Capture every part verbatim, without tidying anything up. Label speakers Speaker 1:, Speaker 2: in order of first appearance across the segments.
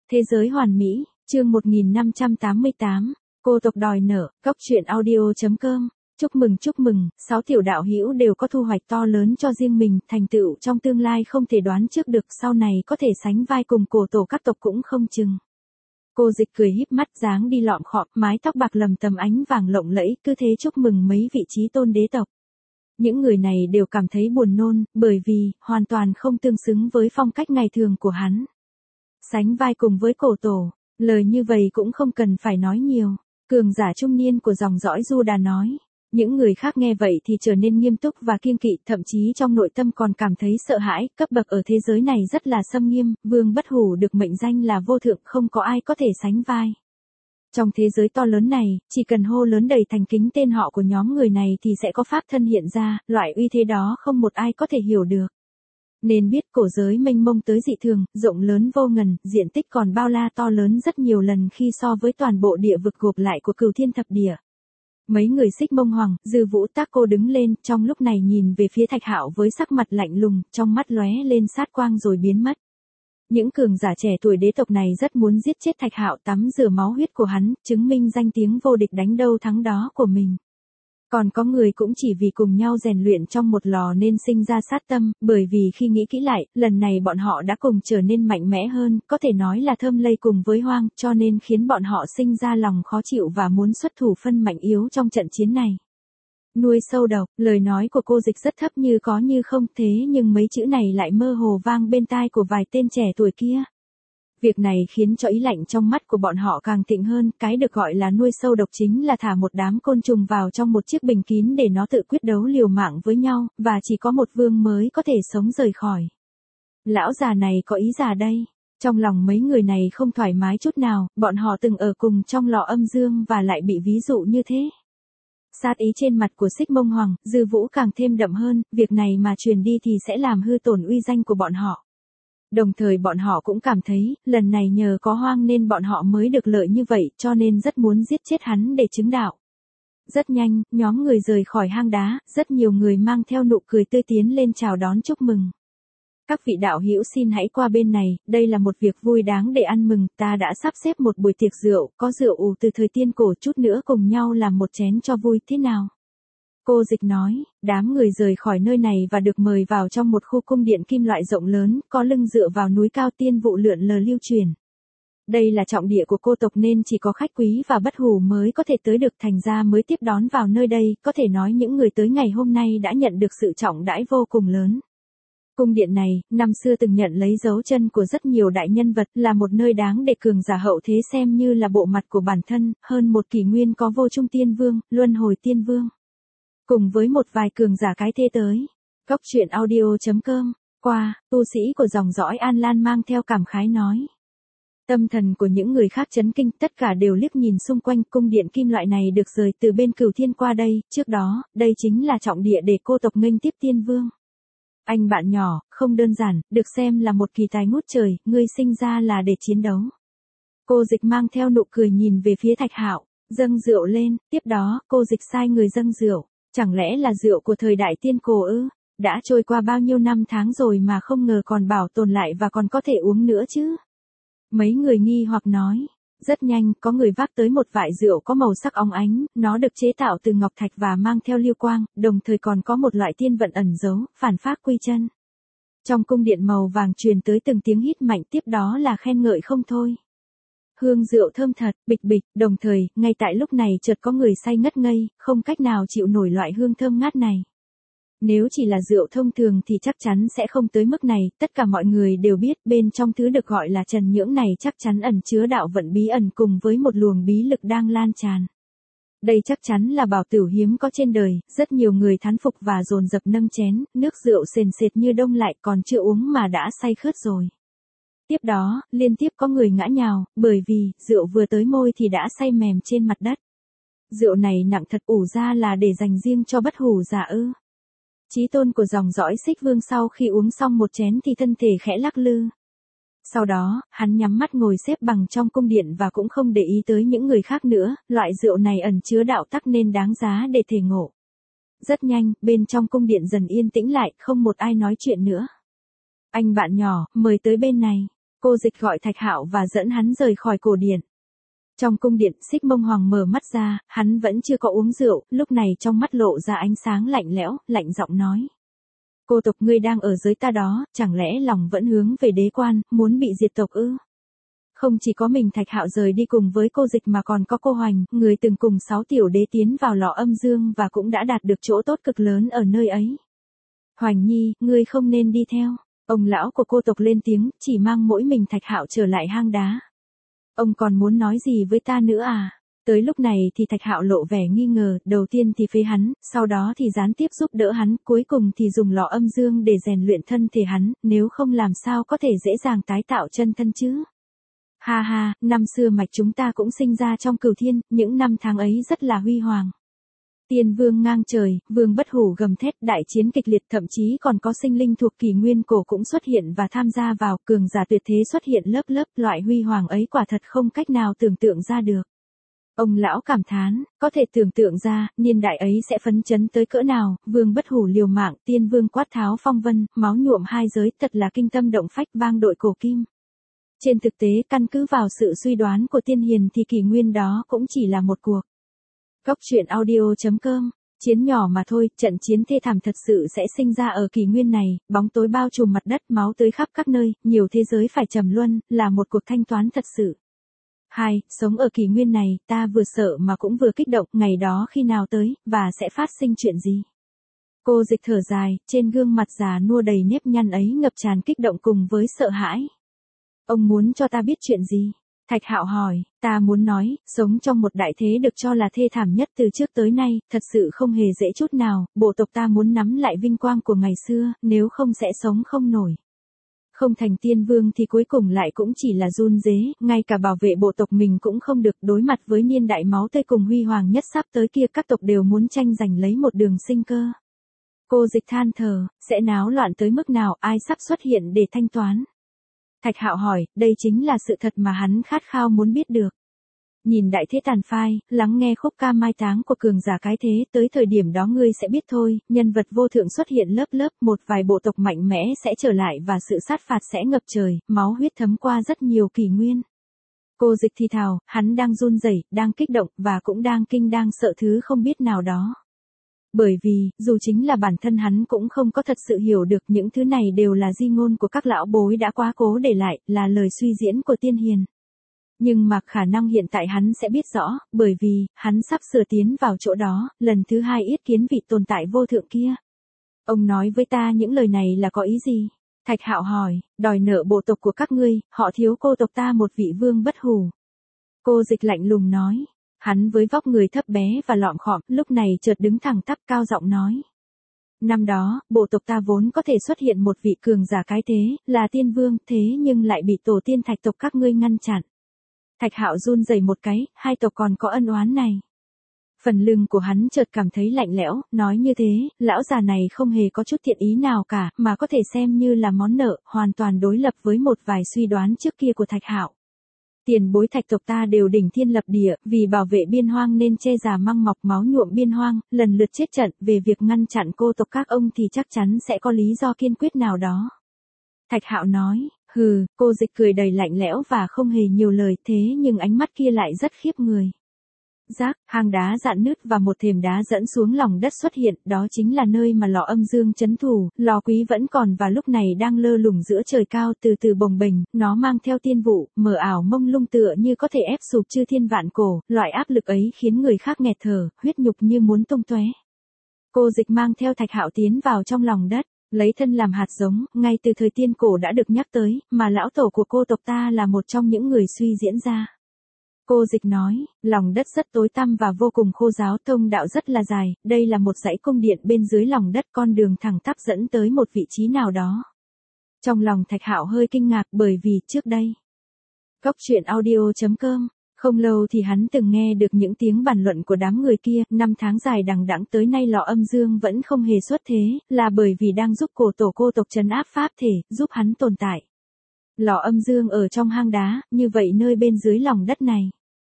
Speaker 1: Thế giới hoàn mỹ, chương một nghìn năm trăm tám mươi tám, cô tộc đòi nợ, góc truyện audio chấm com. Chúc mừng chúc mừng, sáu tiểu đạo hữu đều có thu hoạch to lớn cho riêng mình, thành tựu trong tương lai không thể đoán trước được, sau này có thể sánh vai cùng cổ tổ các tộc cũng không chừng. Cô Dịch cười híp mắt, dáng đi lọm khọm, mái tóc bạc lầm tầm ánh vàng lộng lẫy, cứ thế chúc mừng mấy vị trí tôn đế tộc. Những người này đều cảm thấy buồn nôn, bởi vì, hoàn toàn không tương xứng với phong cách ngày thường của hắn. Sánh vai cùng với cổ tổ, lời như vậy cũng không cần phải nói nhiều. Cường giả trung niên của dòng dõi Juda nói. Những người khác nghe vậy thì trở nên nghiêm túc và kiêng kỵ, thậm chí trong nội tâm còn cảm thấy sợ hãi, cấp bậc ở thế giới này rất là xâm nghiêm, Vương Bất Hủ được mệnh danh là vô thượng, không có ai có thể sánh vai. Trong thế giới to lớn này, chỉ cần hô lớn đầy thành kính tên họ của nhóm người này thì sẽ có pháp thân hiện ra, loại uy thế đó không một ai có thể hiểu được. Nên biết cổ giới mênh mông tới dị thường, rộng lớn vô ngần, diện tích còn bao la to lớn rất nhiều lần khi so với toàn bộ địa vực gộp lại của Cửu Thiên Thập Địa. Mấy người Xích Mông Hoàng, Dư Vũ Tác Cô đứng lên, trong lúc này nhìn về phía Thạch Hạo với sắc mặt lạnh lùng, trong mắt lóe lên sát quang rồi biến mất. Những cường giả trẻ tuổi đế tộc này rất muốn giết chết Thạch Hạo, tắm rửa máu huyết của hắn, chứng minh danh tiếng vô địch đánh đâu thắng đó của mình. Còn có người cũng chỉ vì cùng nhau rèn luyện trong một lò nên sinh ra sát tâm, bởi vì khi nghĩ kỹ lại, lần này bọn họ đã cùng trở nên mạnh mẽ hơn, có thể nói là thơm lây cùng với Hoang, cho nên khiến bọn họ sinh ra lòng khó chịu và muốn xuất thủ phân mạnh yếu trong trận chiến này. Nuôi sâu độc, lời nói của cô Dịch rất thấp như có như không, thế nhưng mấy chữ này lại mơ hồ vang bên tai của vài tên trẻ tuổi kia. Việc này khiến cho ý lạnh trong mắt của bọn họ càng thịnh hơn, cái được gọi là nuôi sâu độc chính là thả một đám côn trùng vào trong một chiếc bình kín để nó tự quyết đấu liều mạng với nhau, và chỉ có một vương mới có thể sống rời khỏi. Lão già này có ý già đây. Trong lòng mấy người này không thoải mái chút nào, bọn họ từng ở cùng trong lò âm dương và lại bị ví dụ như thế. Sát ý trên mặt của Xích Mông Hoàng, Dư Vũ càng thêm đậm hơn, việc này mà truyền đi thì sẽ làm hư tổn uy danh của bọn họ. Đồng thời bọn họ cũng cảm thấy, lần này nhờ có Hoang nên bọn họ mới được lợi như vậy, cho nên rất muốn giết chết hắn để chứng đạo. Rất nhanh, nhóm người rời khỏi hang đá, rất nhiều người mang theo nụ cười tươi tiến lên chào đón chúc mừng. Các vị đạo hữu xin hãy qua bên này, đây là một việc vui đáng để ăn mừng, ta đã sắp xếp một buổi tiệc rượu, có rượu ủ từ thời tiên cổ, chút nữa cùng nhau làm một chén cho vui, thế nào? Cô Dịch nói, đám người rời khỏi nơi này và được mời vào trong một khu cung điện kim loại rộng lớn, có lưng dựa vào núi cao, tiên vụ lượn lờ lưu truyền. Đây là trọng địa của cô tộc nên chỉ có khách quý và Bất Hủ mới có thể tới được, thành ra mới tiếp đón vào nơi đây, có thể nói những người tới ngày hôm nay đã nhận được sự trọng đãi vô cùng lớn. Cung điện này, năm xưa từng nhận lấy dấu chân của rất nhiều đại nhân vật, là một nơi đáng để cường giả hậu thế xem như là bộ mặt của bản thân, hơn một kỷ nguyên có Vô Trung Tiên Vương, Luân Hồi Tiên Vương. Cùng với một vài cường giả cái thế tới. Góc truyện audio chấm com, qua, tu sĩ của dòng dõi An Lan mang theo cảm khái nói. Tâm thần của những người khác chấn kinh, tất cả đều liếc nhìn xung quanh, cung điện kim loại này được rời từ bên Cửu Thiên qua đây, trước đó, đây chính là trọng địa để cô tộc nghênh tiếp Tiên Vương. Anh bạn nhỏ, không đơn giản, được xem là một kỳ tài ngút trời, ngươi sinh ra là để chiến đấu. Cô Dịch mang theo nụ cười nhìn về phía Thạch Hạo, dâng rượu lên, tiếp đó, cô Dịch sai người dâng rượu. Chẳng lẽ là rượu của thời đại tiên cổ ư? Đã trôi qua bao nhiêu năm tháng rồi mà không ngờ còn bảo tồn lại và còn có thể uống nữa chứ? Mấy người nghi hoặc nói. Rất nhanh, có người vác tới một vại rượu có màu sắc óng ánh, nó được chế tạo từ ngọc thạch và mang theo lưu quang, đồng thời còn có một loại tiên vận ẩn giấu, phản phác quy chân. Trong cung điện màu vàng truyền tới từng tiếng hít mạnh, tiếp đó là khen ngợi không thôi. Hương rượu thơm thật, bịch bịch, đồng thời, ngay tại lúc này chợt có người say ngất ngây, không cách nào chịu nổi loại hương thơm ngát này. Nếu chỉ là rượu thông thường thì chắc chắn sẽ không tới mức này, tất cả mọi người đều biết bên trong thứ được gọi là trần nhưỡng này chắc chắn ẩn chứa đạo vận bí ẩn cùng với một luồng bí lực đang lan tràn. Đây chắc chắn là bảo tửu hiếm có trên đời, rất nhiều người thán phục và dồn dập nâng chén, nước rượu sền sệt như đông lại, còn chưa uống mà đã say khướt rồi. Tiếp đó, liên tiếp có người ngã nhào, bởi vì, rượu vừa tới môi thì đã say mềm trên mặt đất. Rượu này nặng thật, ủ ra là để dành riêng cho Bất Hủ giả ư. Chí tôn của dòng dõi Xích Vương sau khi uống xong một chén thì thân thể khẽ lắc lư. Sau đó, hắn nhắm mắt ngồi xếp bằng trong cung điện và cũng không để ý tới những người khác nữa, loại rượu này ẩn chứa đạo tắc nên đáng giá để thể ngộ. Rất nhanh, bên trong cung điện dần yên tĩnh lại, không một ai nói chuyện nữa. Anh bạn nhỏ, mời tới bên này. Cô Dịch gọi Thạch Hạo và dẫn hắn rời khỏi cổ điện. Trong cung điện, Xích Mông Hoàng mở mắt ra, hắn vẫn chưa có uống rượu, lúc này trong mắt lộ ra ánh sáng lạnh lẽo, lạnh giọng nói. Cô tộc ngươi đang ở dưới ta đó, chẳng lẽ lòng vẫn hướng về đế quan, muốn bị diệt tộc ư? Không chỉ có mình Thạch Hạo rời đi cùng với cô Dịch mà còn có cô Hoành, người từng cùng sáu tiểu đế tiến vào lò âm dương và cũng đã đạt được chỗ tốt cực lớn ở nơi ấy. Hoành nhi, ngươi không nên đi theo. Ông lão của cô tộc lên tiếng, chỉ mang mỗi mình Thạch Hạo trở lại hang đá. Ông còn muốn nói gì với ta nữa à? Tới lúc này thì Thạch Hạo lộ vẻ nghi ngờ, đầu tiên thì phế hắn, sau đó thì gián tiếp giúp đỡ hắn, cuối cùng thì dùng lò âm dương để rèn luyện thân thể hắn, nếu không làm sao có thể dễ dàng tái tạo chân thân chứ. Ha ha, năm xưa mạch chúng ta cũng sinh ra trong cửu thiên, những năm tháng ấy rất là huy hoàng. Tiên vương ngang trời, vương bất hủ gầm thét, đại chiến kịch liệt, thậm chí còn có sinh linh thuộc kỷ nguyên cổ cũng xuất hiện và tham gia vào, cường giả tuyệt thế xuất hiện lớp lớp, loại huy hoàng ấy quả thật không cách nào tưởng tượng ra được. Ông lão cảm thán, có thể tưởng tượng ra, niên đại ấy sẽ phấn chấn tới cỡ nào, vương bất hủ liều mạng, tiên vương quát tháo phong vân, máu nhuộm hai giới, thật là kinh tâm động phách, vang đội cổ kim. Trên thực tế, căn cứ vào sự suy đoán của tiên hiền thì kỷ nguyên đó cũng chỉ là một cuộc. Góc truyện audio chấm com, chiến nhỏ mà thôi, trận chiến thê thảm thật sự sẽ sinh ra ở kỷ nguyên này, bóng tối bao trùm mặt đất, máu tươi khắp các nơi, nhiều thế giới phải trầm luân, là một cuộc thanh toán thật sự. Hai, sống ở kỷ nguyên này, ta vừa sợ mà cũng vừa kích động, ngày đó khi nào tới, và sẽ phát sinh chuyện gì? Cô Dịch thở dài, trên gương mặt già nua đầy nếp nhăn ấy ngập tràn kích động cùng với sợ hãi. Ông muốn cho ta biết chuyện gì? Thạch Hạo hỏi, ta muốn nói, sống trong một đại thế được cho là thê thảm nhất từ trước tới nay, thật sự không hề dễ chút nào, bộ tộc ta muốn nắm lại vinh quang của ngày xưa, nếu không sẽ sống không nổi. Không thành tiên vương thì cuối cùng lại cũng chỉ là run rế, ngay cả bảo vệ bộ tộc mình cũng không được, đối mặt với niên đại máu tươi cùng huy hoàng nhất sắp tới kia, các tộc đều muốn tranh giành lấy một đường sinh cơ. Cô Dịch than thở, sẽ náo loạn tới mức nào, ai sắp xuất hiện để thanh toán? Thạch Hạo hỏi, đây chính là sự thật mà hắn khát khao muốn biết được. Nhìn đại thế tàn phai, lắng nghe khúc ca mai táng của cường giả cái thế, tới thời điểm đó ngươi sẽ biết thôi, nhân vật vô thượng xuất hiện lớp lớp, một vài bộ tộc mạnh mẽ sẽ trở lại và sự sát phạt sẽ ngập trời, máu huyết thấm qua rất nhiều kỷ nguyên. Cô Dịch thì thào, hắn đang run rẩy, đang kích động, và cũng đang kinh đang sợ thứ không biết nào đó. Bởi vì, dù chính là bản thân hắn cũng không có thật sự hiểu được, những thứ này đều là di ngôn của các lão bối đã quá cố để lại, là lời suy diễn của tiên hiền. Nhưng mà khả năng hiện tại hắn sẽ biết rõ, bởi vì, hắn sắp sửa tiến vào chỗ đó, lần thứ hai yết kiến vị tồn tại vô thượng kia. Ông nói với ta những lời này là có ý gì? Thạch Hạo hỏi, đòi nợ bộ tộc của các ngươi, họ thiếu cô tộc ta một vị vương bất hủ. Cô Dịch lạnh lùng nói. Hắn với vóc người thấp bé và lọm khọm, lúc này chợt đứng thẳng tắp cao giọng nói. Năm đó, bộ tộc ta vốn có thể xuất hiện một vị cường giả cái thế, là tiên vương, thế nhưng lại bị tổ tiên Thạch tộc các ngươi ngăn chặn. Thạch Hạo run rẩy một cái, hai tộc còn có ân oán này. Phần lưng của hắn chợt cảm thấy lạnh lẽo, nói như thế, lão già này không hề có chút thiện ý nào cả, mà có thể xem như là món nợ, hoàn toàn đối lập với một vài suy đoán trước kia của Thạch Hạo. Tiền bối Thạch tộc ta đều đỉnh thiên lập địa, vì bảo vệ biên hoang nên che già măng mọc máu nhuộm biên hoang, lần lượt chết trận, về việc ngăn chặn cô tộc các ông thì chắc chắn sẽ có lý do kiên quyết nào đó. Thạch Hạo nói, hừ, cô Dịch cười đầy lạnh lẽo và không hề nhiều lời, thế nhưng ánh mắt kia lại rất khiếp người. Rác, hang đá rạn nứt và một thềm đá dẫn xuống lòng đất xuất hiện, đó chính là nơi mà lò âm dương trấn thủ, lò quý vẫn còn và lúc này đang lơ lửng giữa trời cao từ từ bồng bềnh, nó mang theo tiên vụ, mờ ảo mông lung tựa như có thể ép sụp chư thiên vạn cổ, loại áp lực ấy khiến người khác nghẹt thở, huyết nhục như muốn tung tóe. Cô Dịch mang theo Thạch Hạo tiến vào trong lòng đất, lấy thân làm hạt giống, ngay từ thời tiên cổ đã được nhắc tới, mà lão tổ của cô tộc ta là một trong những người suy diễn ra. Cô Dịch nói, lòng đất rất tối tăm và vô cùng khô ráo, thông đạo rất là dài, đây là một dãy cung điện bên dưới lòng đất, con đường thẳng tắp dẫn tới một vị trí nào đó. Trong lòng Thạch Hạo hơi kinh ngạc bởi vì trước đây. Góc truyện audio chấm com, không lâu thì hắn từng nghe được những tiếng bàn luận của đám người kia, năm tháng dài đằng đẵng tới nay lò âm dương vẫn không hề xuất thế, là bởi vì đang giúp cổ tổ cô tộc trấn áp pháp thể, giúp hắn tồn tại. Lò âm dương ở trong hang đá, như vậy nơi bên dưới lòng đất này.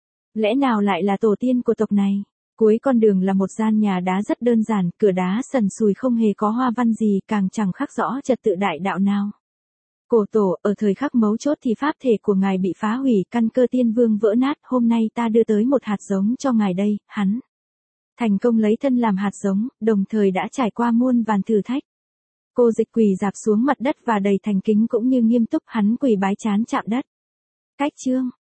Speaker 1: Lẽ nào lại là tổ tiên của tộc này? Cuối con đường là một gian nhà đá rất đơn giản, cửa đá sần sùi không hề có hoa văn gì, càng chẳng khắc rõ trật tự đại đạo nào. Cổ tổ, ở thời khắc mấu chốt thì pháp thể của ngài bị phá hủy, căn cơ tiên vương vỡ nát, hôm nay ta đưa tới một hạt giống cho ngài đây, hắn thành công lấy thân làm hạt giống, đồng thời đã trải qua muôn vàn thử thách. Cô Dịch quỳ rạp xuống mặt đất và đầy thành kính cũng như nghiêm túc, hắn quỳ bái trán chạm đất. Cách chương